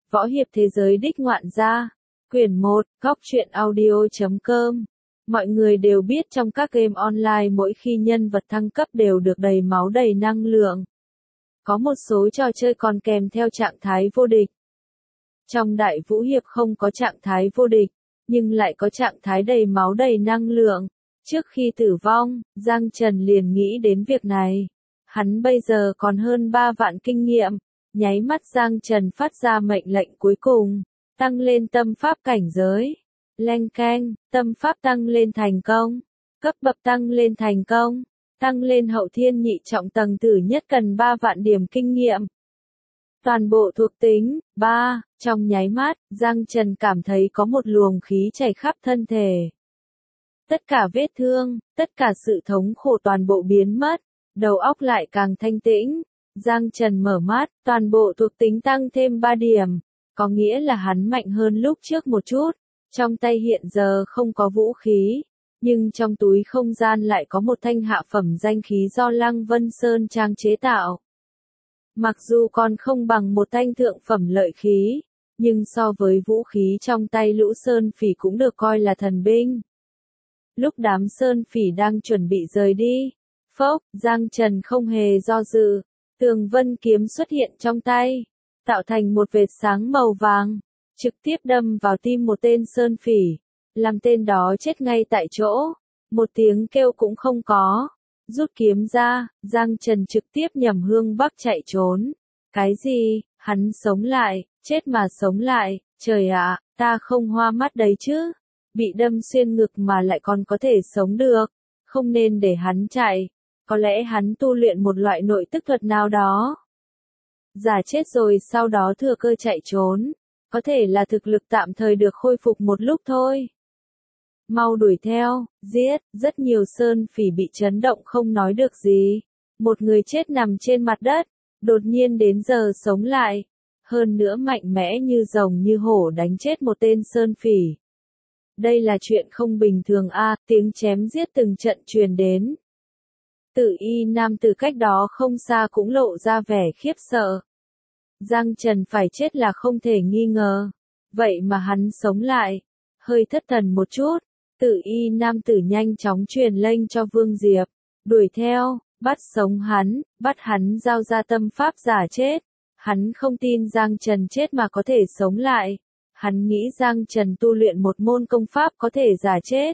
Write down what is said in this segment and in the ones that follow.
Võ hiệp thế giới đích ngoạn gia. Quyển 1, Góc truyện audio.com. Mọi người đều biết trong các game online mỗi khi nhân vật thăng cấp đều được đầy máu đầy năng lượng. Có một số trò chơi còn kèm theo trạng thái vô địch. Trong Đại Vũ Hiệp không có trạng thái vô địch, nhưng lại có trạng thái đầy máu đầy năng lượng. Trước khi tử vong, Giang Trần liền nghĩ đến việc này. Hắn bây giờ còn hơn 3 vạn kinh nghiệm. Nháy mắt Giang Trần phát ra mệnh lệnh cuối cùng, tăng lên tâm pháp cảnh giới. Leng keng, tâm pháp tăng lên thành công, cấp bậc tăng lên thành công, tăng lên hậu thiên nhị trọng tầng tử nhất cần 3 vạn điểm kinh nghiệm. Toàn bộ thuộc tính, 3, trong nháy mắt, Giang Trần cảm thấy có một luồng khí chảy khắp thân thể. Tất cả vết thương, tất cả sự thống khổ toàn bộ biến mất, đầu óc lại càng thanh tĩnh. Giang Trần mở mắt, toàn bộ thuộc tính tăng thêm 3 điểm, có nghĩa là hắn mạnh hơn lúc trước một chút. Trong tay hiện giờ không có vũ khí, nhưng trong túi không gian lại có một thanh hạ phẩm danh khí do Lăng Vân Sơn Trang chế tạo. Mặc dù còn không bằng một thanh thượng phẩm lợi khí, nhưng so với vũ khí trong tay Lũ Sơn Phỉ cũng được coi là thần binh. Lúc đám Sơn Phỉ đang chuẩn bị rời đi, phốc, Giang Trần không hề do dự. Tường vân kiếm xuất hiện trong tay, tạo thành một vệt sáng màu vàng, trực tiếp đâm vào tim một tên Sơn Phỉ, làm tên đó chết ngay tại chỗ, một tiếng kêu cũng không có. Rút kiếm ra, Giang Trần trực tiếp nhằm hướng bắc chạy trốn. Cái gì, hắn sống lại, chết mà sống lại, trời ạ, ta không hoa mắt đấy chứ, bị đâm xuyên ngực mà lại còn có thể sống được, không nên để hắn chạy. Có lẽ hắn tu luyện một loại nội tức thuật nào đó. Giả chết rồi sau đó thừa cơ chạy trốn. Có thể là thực lực tạm thời được khôi phục một lúc thôi. Mau đuổi theo, giết, rất nhiều Sơn Phỉ bị chấn động không nói được gì. Một người chết nằm trên mặt đất, đột nhiên đến giờ sống lại. Hơn nữa mạnh mẽ như rồng như hổ đánh chết một tên Sơn Phỉ. Đây là chuyện không bình thường a, tiếng chém giết từng trận truyền đến. Tử y nam từ cách đó không xa cũng lộ ra vẻ khiếp sợ. Giang Trần phải chết là không thể nghi ngờ. Vậy mà hắn sống lại. Hơi thất thần một chút. Tử y nam tử nhanh chóng truyền lệnh cho Vương Diệp. Đuổi theo, bắt sống hắn, bắt hắn giao ra tâm pháp giả chết. Hắn không tin Giang Trần chết mà có thể sống lại. Hắn nghĩ Giang Trần tu luyện một môn công pháp có thể giả chết.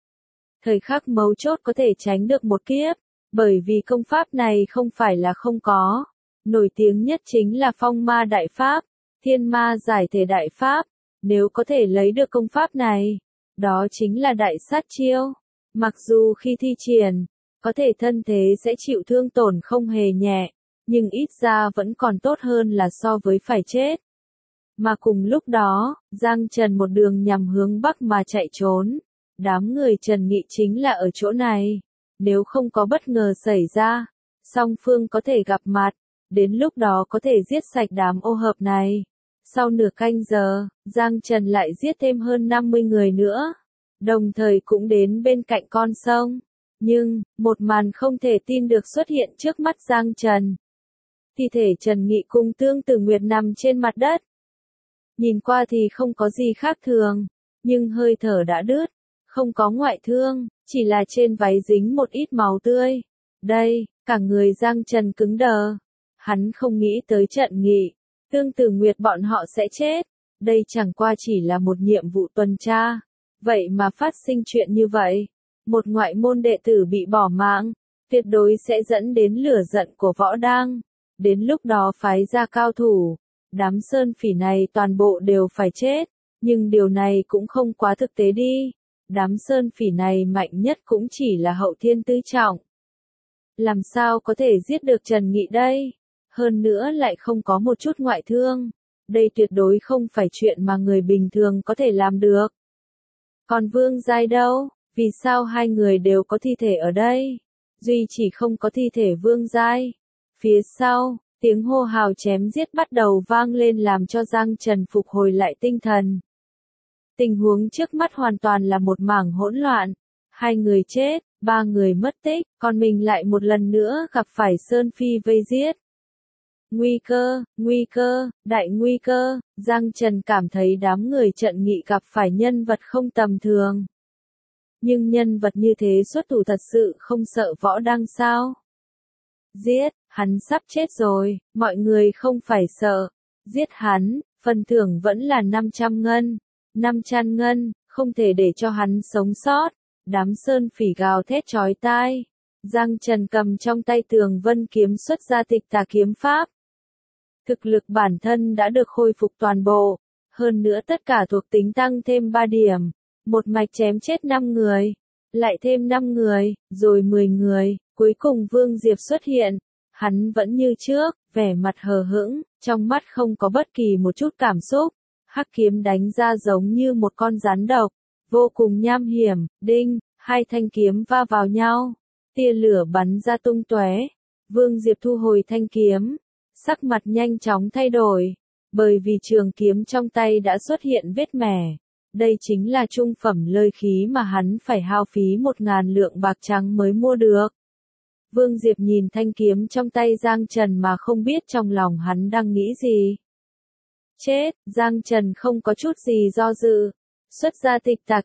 Thời khắc mấu chốt có thể tránh được một kiếp. Bởi vì công pháp này không phải là không có. Nổi tiếng nhất chính là Phong Ma Đại Pháp, Thiên Ma Giải Thể Đại Pháp. Nếu có thể lấy được công pháp này, đó chính là đại sát chiêu. Mặc dù khi thi triển, có thể thân thế sẽ chịu thương tổn không hề nhẹ, nhưng ít ra vẫn còn tốt hơn là so với phải chết. Mà cùng lúc đó, Giang Trần một đường nhằm hướng bắc mà chạy trốn. Đám người Trần Nghị chính là ở chỗ này. Nếu không có bất ngờ xảy ra, song phương có thể gặp mặt, đến lúc đó có thể giết sạch đám ô hợp này. Sau nửa canh giờ, Giang Trần lại giết thêm hơn 50 người nữa, đồng thời cũng đến bên cạnh con sông. Nhưng, một màn không thể tin được xuất hiện trước mắt Giang Trần. Thi thể Trần Nghị cùng Tương Tử Nguyệt nằm trên mặt đất. Nhìn qua thì không có gì khác thường, nhưng hơi thở đã đứt, không có ngoại thương. Chỉ là trên váy dính một ít máu tươi. Đây, cả người Giang Trần cứng đờ. Hắn không nghĩ tới Trận Nghị, Tương Tử Nguyệt bọn họ sẽ chết. Đây chẳng qua chỉ là một nhiệm vụ tuần tra. Vậy mà phát sinh chuyện như vậy. Một ngoại môn đệ tử bị bỏ mạng. Tuyệt đối sẽ dẫn đến lửa giận của võ đang. Đến lúc đó phái ra cao thủ. Đám Sơn Phỉ này toàn bộ đều phải chết. Nhưng điều này cũng không quá thực tế đi. Đám Sơn Phỉ này mạnh nhất cũng chỉ là hậu thiên tứ trọng. Làm sao có thể giết được Trần Nghị đây? Hơn nữa lại không có một chút ngoại thương. Đây tuyệt đối không phải chuyện mà người bình thường có thể làm được. Còn Vương Giai đâu? Vì sao hai người đều có thi thể ở đây? Duy chỉ không có thi thể Vương Giai. Phía sau, tiếng hô hào chém giết bắt đầu vang lên làm cho Giang Trần phục hồi lại tinh thần. Tình huống trước mắt hoàn toàn là một mảng hỗn loạn. 2 người chết, 3 người mất tích, còn mình lại một lần nữa gặp phải Sơn Phi vây giết. Nguy cơ, đại nguy cơ, Giang Trần cảm thấy đám người trận nghị gặp phải nhân vật không tầm thường. Nhưng nhân vật như thế xuất thủ thật sự không sợ võ đăng sao? Giết, hắn sắp chết rồi, mọi người không phải sợ. Giết hắn, phần thưởng vẫn là 500 ngân. 500 ngân, không thể để cho hắn sống sót. Đám sơn phỉ gào thét chói tai. Giang Trần cầm trong tay Tường Vân kiếm xuất ra Tịch Tà kiếm pháp. Thực lực bản thân đã được khôi phục toàn bộ. Hơn nữa tất cả thuộc tính tăng thêm 3 điểm. Một mạch chém chết 5 người. Lại thêm 5 người, rồi 10 người. Cuối cùng Vương Diệp xuất hiện. Hắn vẫn như trước, vẻ mặt hờ hững, trong mắt không có bất kỳ một chút cảm xúc. Hắc kiếm đánh ra giống như một con rắn độc, vô cùng nham hiểm. Đinh, hai thanh kiếm va vào nhau, tia lửa bắn ra tung tóe. Vương Diệp thu hồi thanh kiếm, sắc mặt nhanh chóng thay đổi, bởi vì trường kiếm trong tay đã xuất hiện vết mẻ. Đây chính là trung phẩm lợi khí mà hắn phải hao phí 1.000 lượng bạc trắng mới mua được. Vương Diệp nhìn thanh kiếm trong tay Giang Trần mà không biết trong lòng hắn đang nghĩ gì. Chết, Giang Trần không có chút gì do dự. Xuất ra Tịch Tà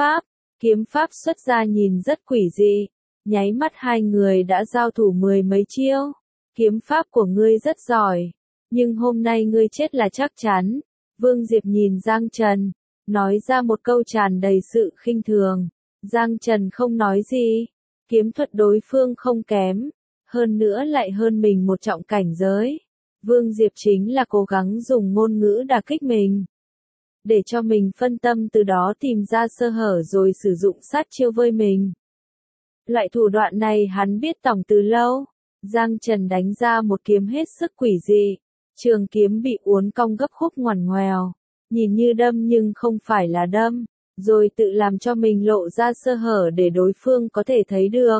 kiếm pháp xuất ra nhìn rất quỷ dị. Nháy mắt hai người đã giao thủ 10 mấy chiêu. Kiếm pháp của ngươi rất giỏi, nhưng hôm nay ngươi chết là chắc chắn. Vương Diệp nhìn Giang Trần, nói ra một câu tràn đầy sự khinh thường. Giang Trần không nói gì. Kiếm thuật đối phương không kém, hơn nữa lại hơn mình một trọng cảnh giới. Vương Diệp chính là cố gắng dùng ngôn ngữ đả kích mình, để cho mình phân tâm, từ đó tìm ra sơ hở rồi sử dụng sát chiêu vơi mình. Loại thủ đoạn này hắn biết tỏng từ lâu. Giang Trần đánh ra một kiếm hết sức quỷ dị. Trường kiếm bị uốn cong gấp khúc ngoằn ngoèo, nhìn như đâm nhưng không phải là đâm, rồi tự làm cho mình lộ ra sơ hở để đối phương có thể thấy được.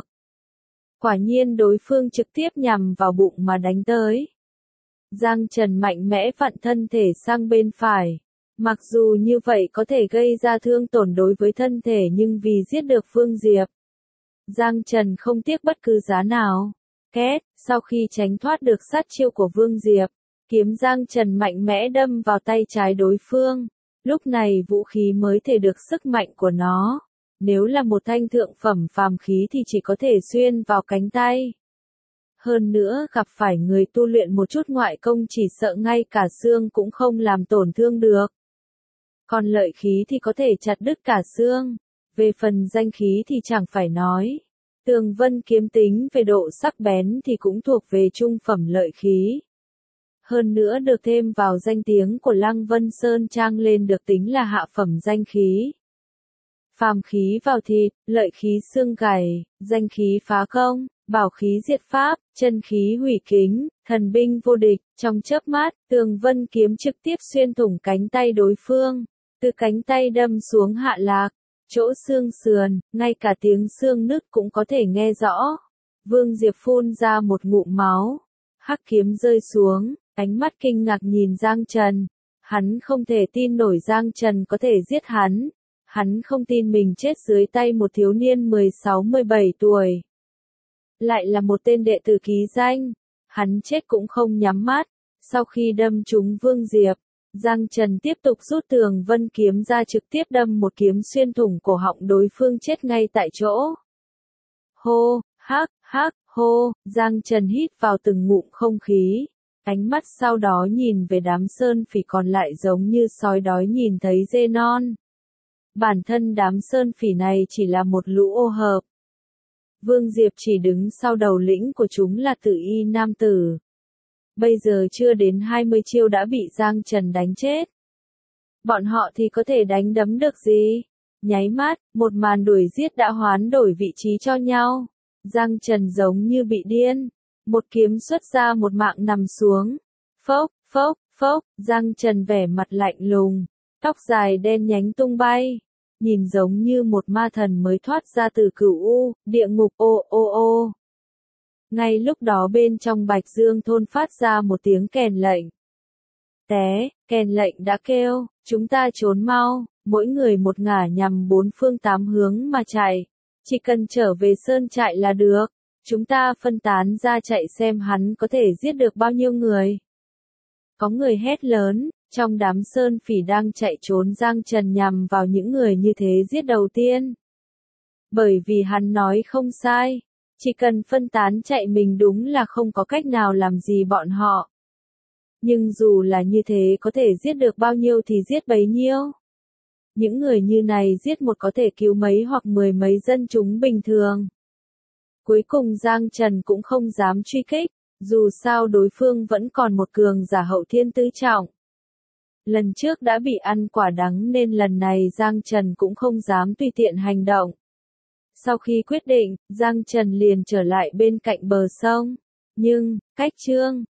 Quả nhiên đối phương trực tiếp nhằm vào bụng mà đánh tới. Giang Trần mạnh mẽ vặn thân thể sang bên phải. Mặc dù như vậy có thể gây ra thương tổn đối với thân thể, nhưng vì giết được Vương Diệp, Giang Trần không tiếc bất cứ giá nào. Két, sau khi tránh thoát được sát chiêu của Vương Diệp, kiếm Giang Trần mạnh mẽ đâm vào tay trái đối phương. Lúc này vũ khí mới thể được sức mạnh của nó. Nếu là một thanh thượng phẩm phàm khí thì chỉ có thể xuyên vào cánh tay. Hơn nữa gặp phải người tu luyện một chút ngoại công chỉ sợ ngay cả xương cũng không làm tổn thương được. Còn lợi khí thì có thể chặt đứt cả xương. Về phần danh khí thì chẳng phải nói. Tường Vân kiếm tính về độ sắc bén thì cũng thuộc về trung phẩm lợi khí. Hơn nữa được thêm vào danh tiếng của Lăng Vân Sơn Trang lên được tính là hạ phẩm danh khí. Phàm khí vào thịt, lợi khí xương gầy, danh khí phá công, bảo khí diệt pháp, chân khí hủy kính, thần binh vô địch. Trong chớp mắt, Tường Vân kiếm trực tiếp xuyên thủng cánh tay đối phương, từ cánh tay đâm xuống hạ lạc, chỗ xương sườn, ngay cả tiếng xương nứt cũng có thể nghe rõ. Vương Diệp phun ra một ngụm máu, hắc kiếm rơi xuống, ánh mắt kinh ngạc nhìn Giang Trần. Hắn không thể tin nổi Giang Trần có thể giết hắn. Hắn không tin mình chết dưới tay một thiếu niên 16-17 tuổi. Lại là một tên đệ tử ký danh. Hắn chết cũng không nhắm mắt. Sau khi đâm trúng Vương Diệp, Giang Trần tiếp tục rút Tường Vân kiếm ra, trực tiếp đâm một kiếm xuyên thủng cổ họng đối phương, chết ngay tại chỗ. Hô, hắc, hô, Giang Trần hít vào từng ngụm không khí. Ánh mắt sau đó nhìn về đám sơn phỉ còn lại giống như sói đói nhìn thấy dê non. Bản thân đám sơn phỉ này chỉ là một lũ ô hợp. Vương Diệp chỉ đứng sau đầu lĩnh của chúng là Tử Y nam tử. Bây giờ chưa đến 20 chiêu đã bị Giang Trần đánh chết. Bọn họ thì có thể đánh đấm được gì? Nháy mắt, một màn đuổi giết đã hoán đổi vị trí cho nhau. Giang Trần giống như bị điên. Một kiếm xuất ra, một mạng nằm xuống. Phốc, Giang Trần vẻ mặt lạnh lùng. Tóc dài đen nhánh tung bay. Nhìn giống như một ma thần mới thoát ra từ cửu u, địa ngục. Ô. Ngay lúc đó bên trong Bạch Dương thôn phát ra một tiếng kèn lệnh. Kèn lệnh đã kêu, chúng ta trốn mau, mỗi người một ngả nhằm 4 phương 8 hướng mà chạy. Chỉ cần trở về sơn trại là được. Chúng ta phân tán ra chạy xem hắn có thể giết được bao nhiêu người. Có người hét lớn, trong đám sơn phỉ đang chạy trốn Giang Trần nhằm vào những người như thế giết đầu tiên. Bởi vì hắn nói không sai, chỉ cần phân tán chạy mình đúng là không có cách nào làm gì bọn họ. Nhưng dù là như thế có thể giết được bao nhiêu thì giết bấy nhiêu. Những người như này giết một có thể cứu mấy hoặc 10 mấy dân chúng bình thường. Cuối cùng Giang Trần cũng không dám truy kích, dù sao đối phương vẫn còn một cường giả hậu thiên tứ trọng. Lần trước đã bị ăn quả đắng nên lần này Giang Trần cũng không dám tùy tiện hành động. Sau khi quyết định, Giang Trần liền trở lại bên cạnh bờ sông. Nhưng, cách Trương